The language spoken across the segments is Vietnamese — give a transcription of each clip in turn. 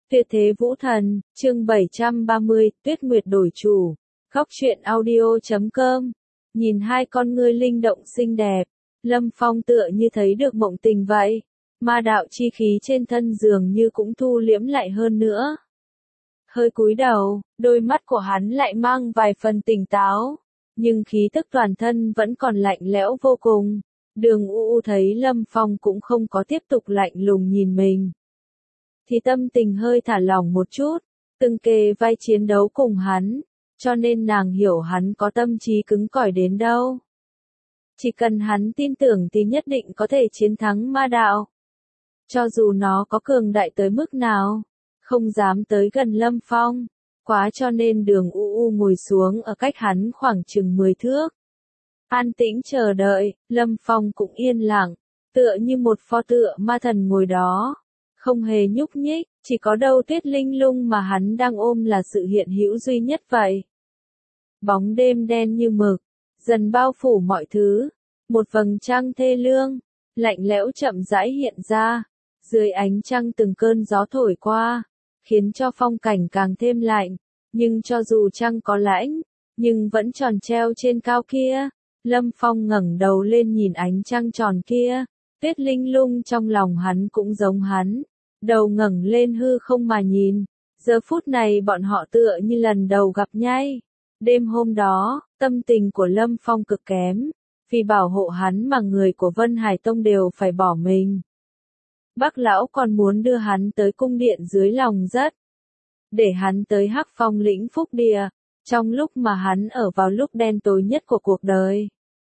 Tuyệt thế vũ thần, chương 730, Tuyết Nguyệt đổi chủ. Góc truyện audio.com. Nhìn hai con ngươi linh động xinh đẹp, Lâm Phong tựa như thấy được mộng tình vậy. Ma đạo chi khí trên thân dường như cũng thu liễm lại hơn nữa. Hơi cúi đầu, đôi mắt của hắn lại mang vài phần tỉnh táo, nhưng khí tức toàn thân vẫn còn lạnh lẽo vô cùng. Đường U thấy Lâm Phong cũng không có tiếp tục lạnh lùng nhìn mình, thì tâm tình hơi thả lỏng một chút, từng kề vai chiến đấu cùng hắn, cho nên nàng hiểu hắn có tâm trí cứng cỏi đến đâu. Chỉ cần hắn tin tưởng thì nhất định có thể chiến thắng ma đạo. Cho dù nó có cường đại tới mức nào, không dám tới gần Lâm Phong, quá cho nên đường U ngồi xuống ở cách hắn khoảng chừng 10 thước. An tĩnh chờ đợi, Lâm Phong cũng yên lặng, tựa như một pho tượng ma thần ngồi đó, không hề nhúc nhích, chỉ có đầu Tuyết Linh Lung mà hắn đang ôm là sự hiện hữu duy nhất vậy. Bóng đêm đen như mực, dần bao phủ mọi thứ, một vầng trăng thê lương, lạnh lẽo chậm rãi hiện ra, dưới ánh trăng từng cơn gió thổi qua, khiến cho phong cảnh càng thêm lạnh, nhưng cho dù trăng có lãnh, nhưng vẫn tròn treo trên cao kia. Lâm Phong ngẩng đầu lên nhìn ánh trăng tròn kia, Tuyết Linh Lung trong lòng hắn cũng giống hắn, đầu ngẩng lên hư không mà nhìn. Giờ phút này bọn họ tựa như lần đầu gặp nhai. Đêm hôm đó, tâm tình của Lâm Phong cực kém, vì bảo hộ hắn mà người của Vân Hải Tông đều phải bỏ mình. Bác lão còn muốn đưa hắn tới cung điện dưới lòng đất, để hắn tới Hắc Phong lĩnh Phúc Địa, trong lúc mà hắn ở vào lúc đen tối nhất của cuộc đời.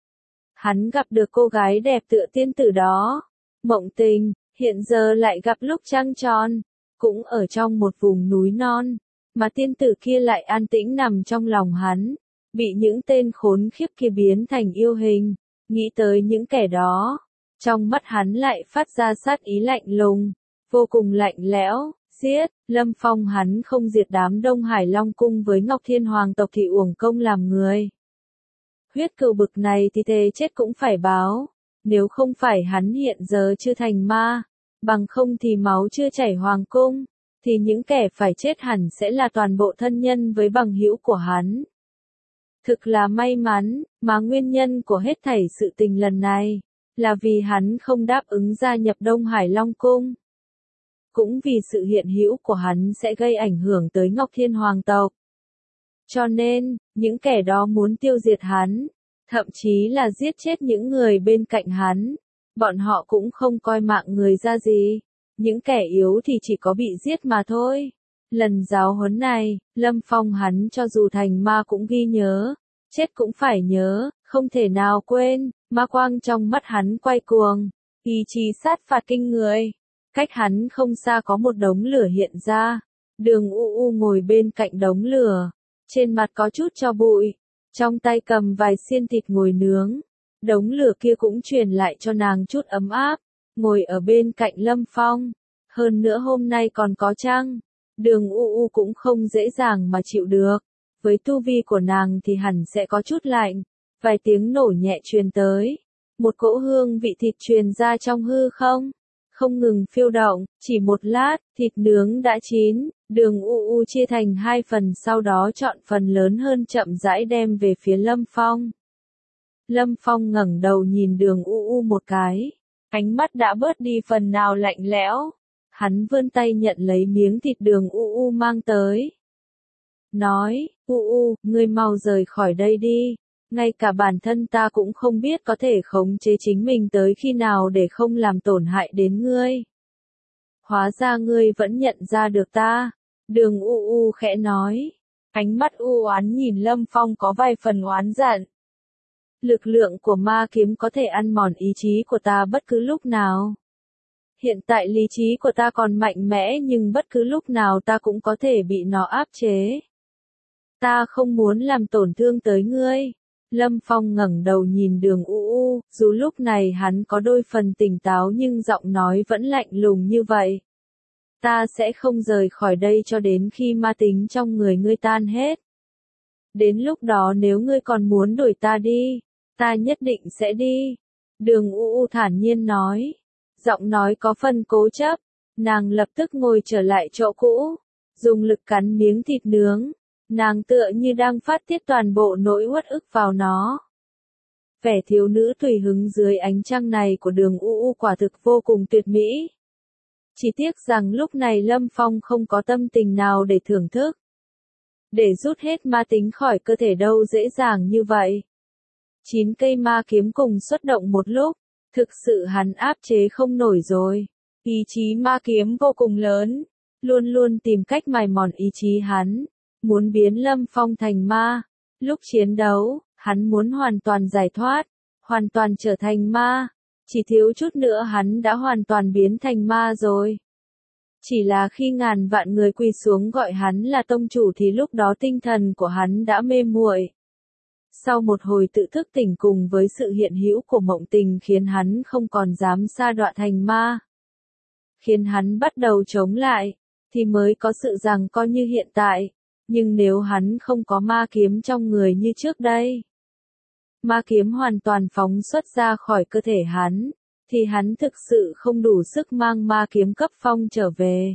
Hắn gặp được cô gái đẹp tựa tiên tử đó, Mộng Tình, hiện giờ lại gặp lúc trăng tròn, cũng ở trong một vùng núi non, mà tiên tử kia lại an tĩnh nằm trong lòng hắn, bị những tên khốn khiếp kia biến thành yêu hình. Nghĩ tới những kẻ đó, trong mắt hắn lại phát ra sát ý lạnh lùng, vô cùng lạnh lẽo. Giết, Lâm Phong hắn không diệt đám Đông Hải Long cung với Ngọc Thiên Hoàng tộc thì uổng công làm người. Huyết cừu bực này thì thề chết cũng phải báo, nếu không phải hắn hiện giờ chưa thành ma, bằng không thì máu chưa chảy hoàng cung, thì những kẻ phải chết hẳn sẽ là toàn bộ thân nhân với bằng hữu của hắn. Thực là may mắn, mà nguyên nhân của hết thảy sự tình lần này, là vì hắn không đáp ứng gia nhập Đông Hải Long cung. Cũng vì sự hiện hữu của hắn sẽ gây ảnh hưởng tới Ngọc Thiên Hoàng tộc. Cho nên, những kẻ đó muốn tiêu diệt hắn, thậm chí là giết chết những người bên cạnh hắn. Bọn họ cũng không coi mạng người ra gì, những kẻ yếu thì chỉ có bị giết mà thôi. Lần giáo huấn này, Lâm Phong hắn cho dù thành ma cũng ghi nhớ, chết cũng phải nhớ, không thể nào quên. Ma quang trong mắt hắn quay cuồng, ý chí sát phạt kinh người. Cách hắn không xa có một đống lửa hiện ra, đường U ngồi bên cạnh đống lửa, trên mặt có chút tro bụi, trong tay cầm vài xiên thịt ngồi nướng. Đống lửa kia cũng truyền lại cho nàng chút ấm áp, ngồi ở bên cạnh Lâm Phong. Hơn nữa hôm nay còn có trăng, đường U cũng không dễ dàng mà chịu được. Với tu vi của nàng thì hẳn sẽ có chút lạnh. Vài tiếng nổ nhẹ truyền tới, một cỗ hương vị thịt truyền ra trong hư không, không ngừng phiêu động. Chỉ một lát, thịt nướng đã chín, đường U chia thành hai phần, sau đó chọn phần lớn hơn chậm rãi đem về phía Lâm Phong. Lâm Phong ngẩng đầu nhìn đường U một cái, ánh mắt đã bớt đi phần nào lạnh lẽo. Hắn vươn tay nhận lấy miếng thịt đường U mang tới, nói, U, ngươi mau rời khỏi đây đi. Ngay cả bản thân ta cũng không biết có thể khống chế chính mình tới khi nào để không làm tổn hại đến ngươi. Hóa ra ngươi vẫn nhận ra được ta. Đường U khẽ nói. Ánh mắt u oán nhìn Lâm Phong có vài phần oán giận. Lực lượng của ma kiếm có thể ăn mòn ý chí của ta bất cứ lúc nào. Hiện tại lý trí của ta còn mạnh mẽ nhưng bất cứ lúc nào ta cũng có thể bị nó áp chế. Ta không muốn làm tổn thương tới ngươi. Lâm Phong ngẩng đầu nhìn đường U, dù lúc này hắn có đôi phần tỉnh táo nhưng giọng nói vẫn lạnh lùng như vậy. Ta sẽ không rời khỏi đây cho đến khi ma tính trong người ngươi tan hết. Đến lúc đó nếu ngươi còn muốn đuổi ta đi, ta nhất định sẽ đi. Đường U thản nhiên nói, giọng nói có phần cố chấp, Nàng lập tức ngồi trở lại chỗ cũ, dùng lực cắn miếng thịt nướng. Nàng tựa như đang phát tiết toàn bộ nỗi uất ức vào nó. Vẻ thiếu nữ tùy hứng dưới ánh trăng này của Đường U quả thực vô cùng tuyệt mỹ. Chỉ tiếc rằng lúc này Lâm Phong không có tâm tình nào để thưởng thức. Để rút hết ma tính khỏi cơ thể đâu dễ dàng như vậy. 9 cây ma kiếm cùng xuất động một lúc, thực sự hắn áp chế không nổi rồi. Ý chí ma kiếm vô cùng lớn, luôn luôn tìm cách mài mòn ý chí hắn, muốn biến Lâm Phong thành ma. Lúc chiến đấu, hắn muốn hoàn toàn giải thoát, hoàn toàn trở thành ma. Chỉ thiếu chút nữa hắn đã hoàn toàn biến thành ma rồi. Chỉ là khi ngàn vạn người quỳ xuống gọi hắn là tông chủ thì lúc đó tinh thần của hắn đã mê muội. Sau một hồi tự thức tỉnh cùng với sự hiện hữu của mộng tình khiến hắn không còn dám sa đọa thành ma. Khiến hắn bắt đầu chống lại, thì mới có sự giằng co như hiện tại. Nhưng nếu hắn không có ma kiếm trong người như trước đây, ma kiếm hoàn toàn phóng xuất ra khỏi cơ thể hắn, thì hắn thực sự không đủ sức mang ma kiếm cấp phong trở về.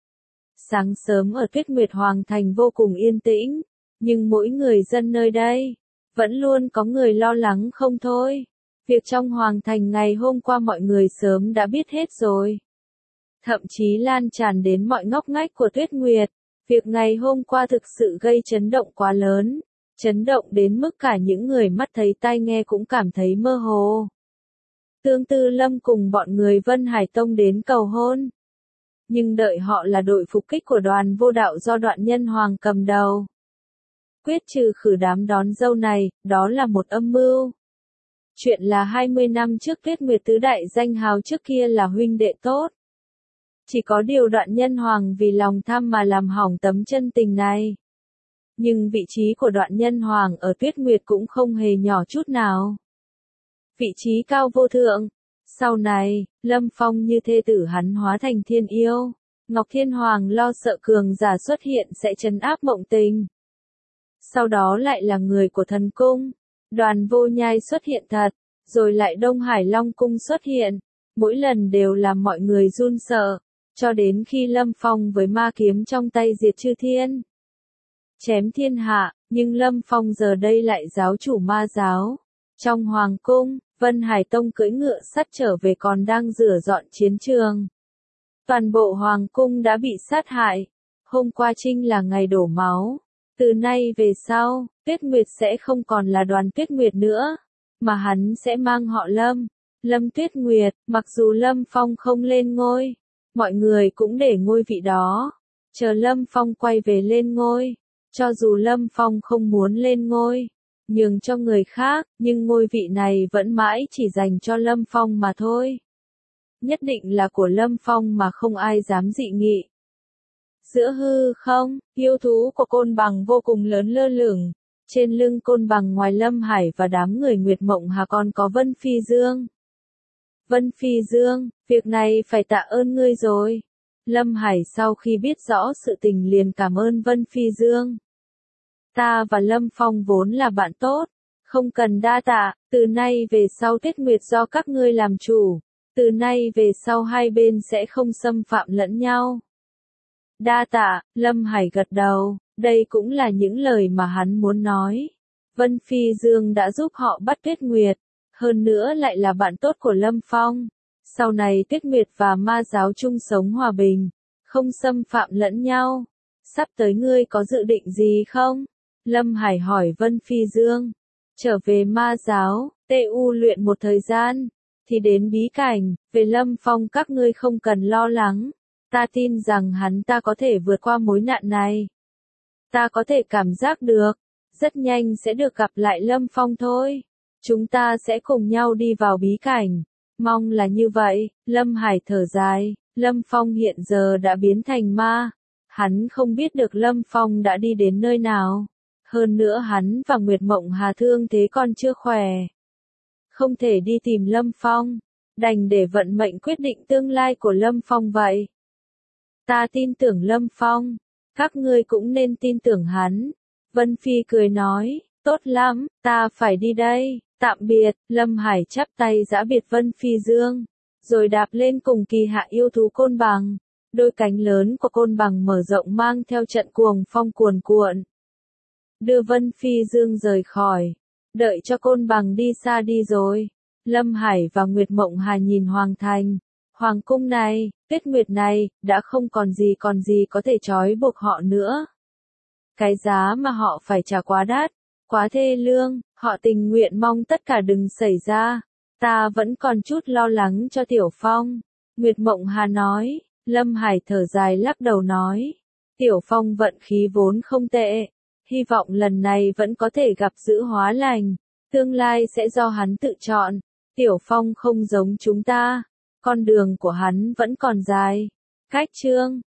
Sáng sớm ở Tuyết Nguyệt Hoàng Thành vô cùng yên tĩnh, nhưng mỗi người dân nơi đây, vẫn luôn có người lo lắng không thôi. Việc trong Hoàng Thành ngày hôm qua mọi người sớm đã biết hết rồi. Thậm chí lan tràn đến mọi ngóc ngách của Tuyết Nguyệt. Việc ngày hôm qua thực sự gây chấn động quá lớn, chấn động đến mức cả những người mắt thấy tai nghe cũng cảm thấy mơ hồ. Tương Tư Lâm cùng bọn người Vân Hải Tông đến cầu hôn. Nhưng đợi họ là đội phục kích của đoàn vô đạo do Đoạn Nhân Hoàng cầm đầu. Quyết trừ khử đám đón dâu này, đó là một âm mưu. Chuyện là 20 năm trước Tuyết Nguyệt tứ đại danh hào trước kia là huynh đệ tốt. Chỉ có điều Đoạn Nhân Hoàng vì lòng tham mà làm hỏng tấm chân tình này. Nhưng vị trí của Đoạn Nhân Hoàng ở Tuyết Nguyệt cũng không hề nhỏ chút nào. Vị trí cao vô thượng. Sau này, Lâm Phong như thê tử hắn hóa thành thiên yêu. Ngọc Thiên Hoàng lo sợ cường giả xuất hiện sẽ trấn áp mộng tình. Sau đó lại là người của thần cung. Đoàn Vô Nhai xuất hiện thật, rồi lại Đông Hải Long Cung xuất hiện. Mỗi lần đều làm mọi người run sợ. Cho đến khi Lâm Phong với ma kiếm trong tay diệt chư thiên. Chém thiên hạ, nhưng Lâm Phong giờ đây lại giáo chủ ma giáo. Trong Hoàng Cung, Vân Hải Tông cưỡi ngựa sắt trở về còn đang rửa dọn chiến trường. Toàn bộ Hoàng Cung đã bị sát hại. Hôm qua Trinh là ngày đổ máu. Từ nay về sau, Tuyết Nguyệt sẽ không còn là Đoàn Tuyết Nguyệt nữa, mà hắn sẽ mang họ Lâm. Lâm Tuyết Nguyệt, mặc dù Lâm Phong không lên ngôi, mọi người cũng để ngôi vị đó. Chờ Lâm Phong quay về lên ngôi. Cho dù Lâm Phong không muốn lên ngôi, nhường cho người khác, nhưng ngôi vị này vẫn mãi chỉ dành cho Lâm Phong mà thôi. Nhất định là của Lâm Phong mà không ai dám dị nghị. Giữa hư không, yêu thú của Côn Bằng vô cùng lớn lơ lửng. Trên lưng Côn Bằng ngoài Lâm Hải và đám người Nguyệt Mộng Hà còn có Vân Phi Dương. Vân Phi Dương, việc này phải tạ ơn ngươi rồi. Lâm Hải sau khi biết rõ sự tình liền cảm ơn Vân Phi Dương. Ta và Lâm Phong vốn là bạn tốt, không cần đa tạ, từ nay về sau Tuyết Nguyệt do các ngươi làm chủ, từ nay về sau hai bên sẽ không xâm phạm lẫn nhau. Đa tạ, Lâm Hải gật đầu, đây cũng là những lời mà hắn muốn nói. Vân Phi Dương đã giúp họ bắt Tuyết Nguyệt, hơn nữa lại là bạn tốt của Lâm Phong. Sau này Tuyết Nguyệt và ma giáo chung sống hòa bình, không xâm phạm lẫn nhau. Sắp tới ngươi có dự định gì không? Lâm Hải hỏi Vân Phi Dương. Trở về ma giáo, TU luyện một thời gian, thì đến bí cảnh, về Lâm Phong các ngươi không cần lo lắng. Ta tin rằng hắn ta có thể vượt qua mối nạn này. Ta có thể cảm giác được, rất nhanh sẽ được gặp lại Lâm Phong thôi. Chúng ta sẽ cùng nhau đi vào bí cảnh. Mong là như vậy, Lâm Hải thở dài, Lâm Phong hiện giờ đã biến thành ma. Hắn không biết được Lâm Phong đã đi đến nơi nào. Hơn nữa hắn và Nguyệt Mộng Hà thương thế còn chưa khỏe. Không thể đi tìm Lâm Phong, đành để vận mệnh quyết định tương lai của Lâm Phong vậy. Ta tin tưởng Lâm Phong, các ngươi cũng nên tin tưởng hắn. Vân Phi cười nói, tốt lắm, ta phải đi đây, tạm biệt. Lâm Hải chắp tay giã biệt Vân Phi Dương, rồi đạp lên cùng kỳ hạ yêu thú Côn Bằng. Đôi cánh lớn của côn bằng mở rộng mang theo trận cuồng phong cuồn cuộn. Đưa Vân Phi Dương rời khỏi. Đợi cho côn bằng đi xa đi rồi. Lâm Hải và Nguyệt Mộng Hà nhìn Hoàng Thành. Hoàng cung này, Tuyết Nguyệt này, đã không còn gì có thể trói buộc họ nữa. Cái giá mà họ phải trả quá đắt, quá thê lương, họ tình nguyện mong tất cả đừng xảy ra. Ta vẫn còn chút lo lắng cho Tiểu Phong. Nguyệt Mộng Hà nói. Lâm Hải thở dài lắc đầu nói. Tiểu Phong vận khí vốn không tệ. Hy vọng lần này vẫn có thể gặp dữ hóa lành. Tương lai sẽ do hắn tự chọn. Tiểu Phong không giống chúng ta. Con đường của hắn vẫn còn dài. Cách chương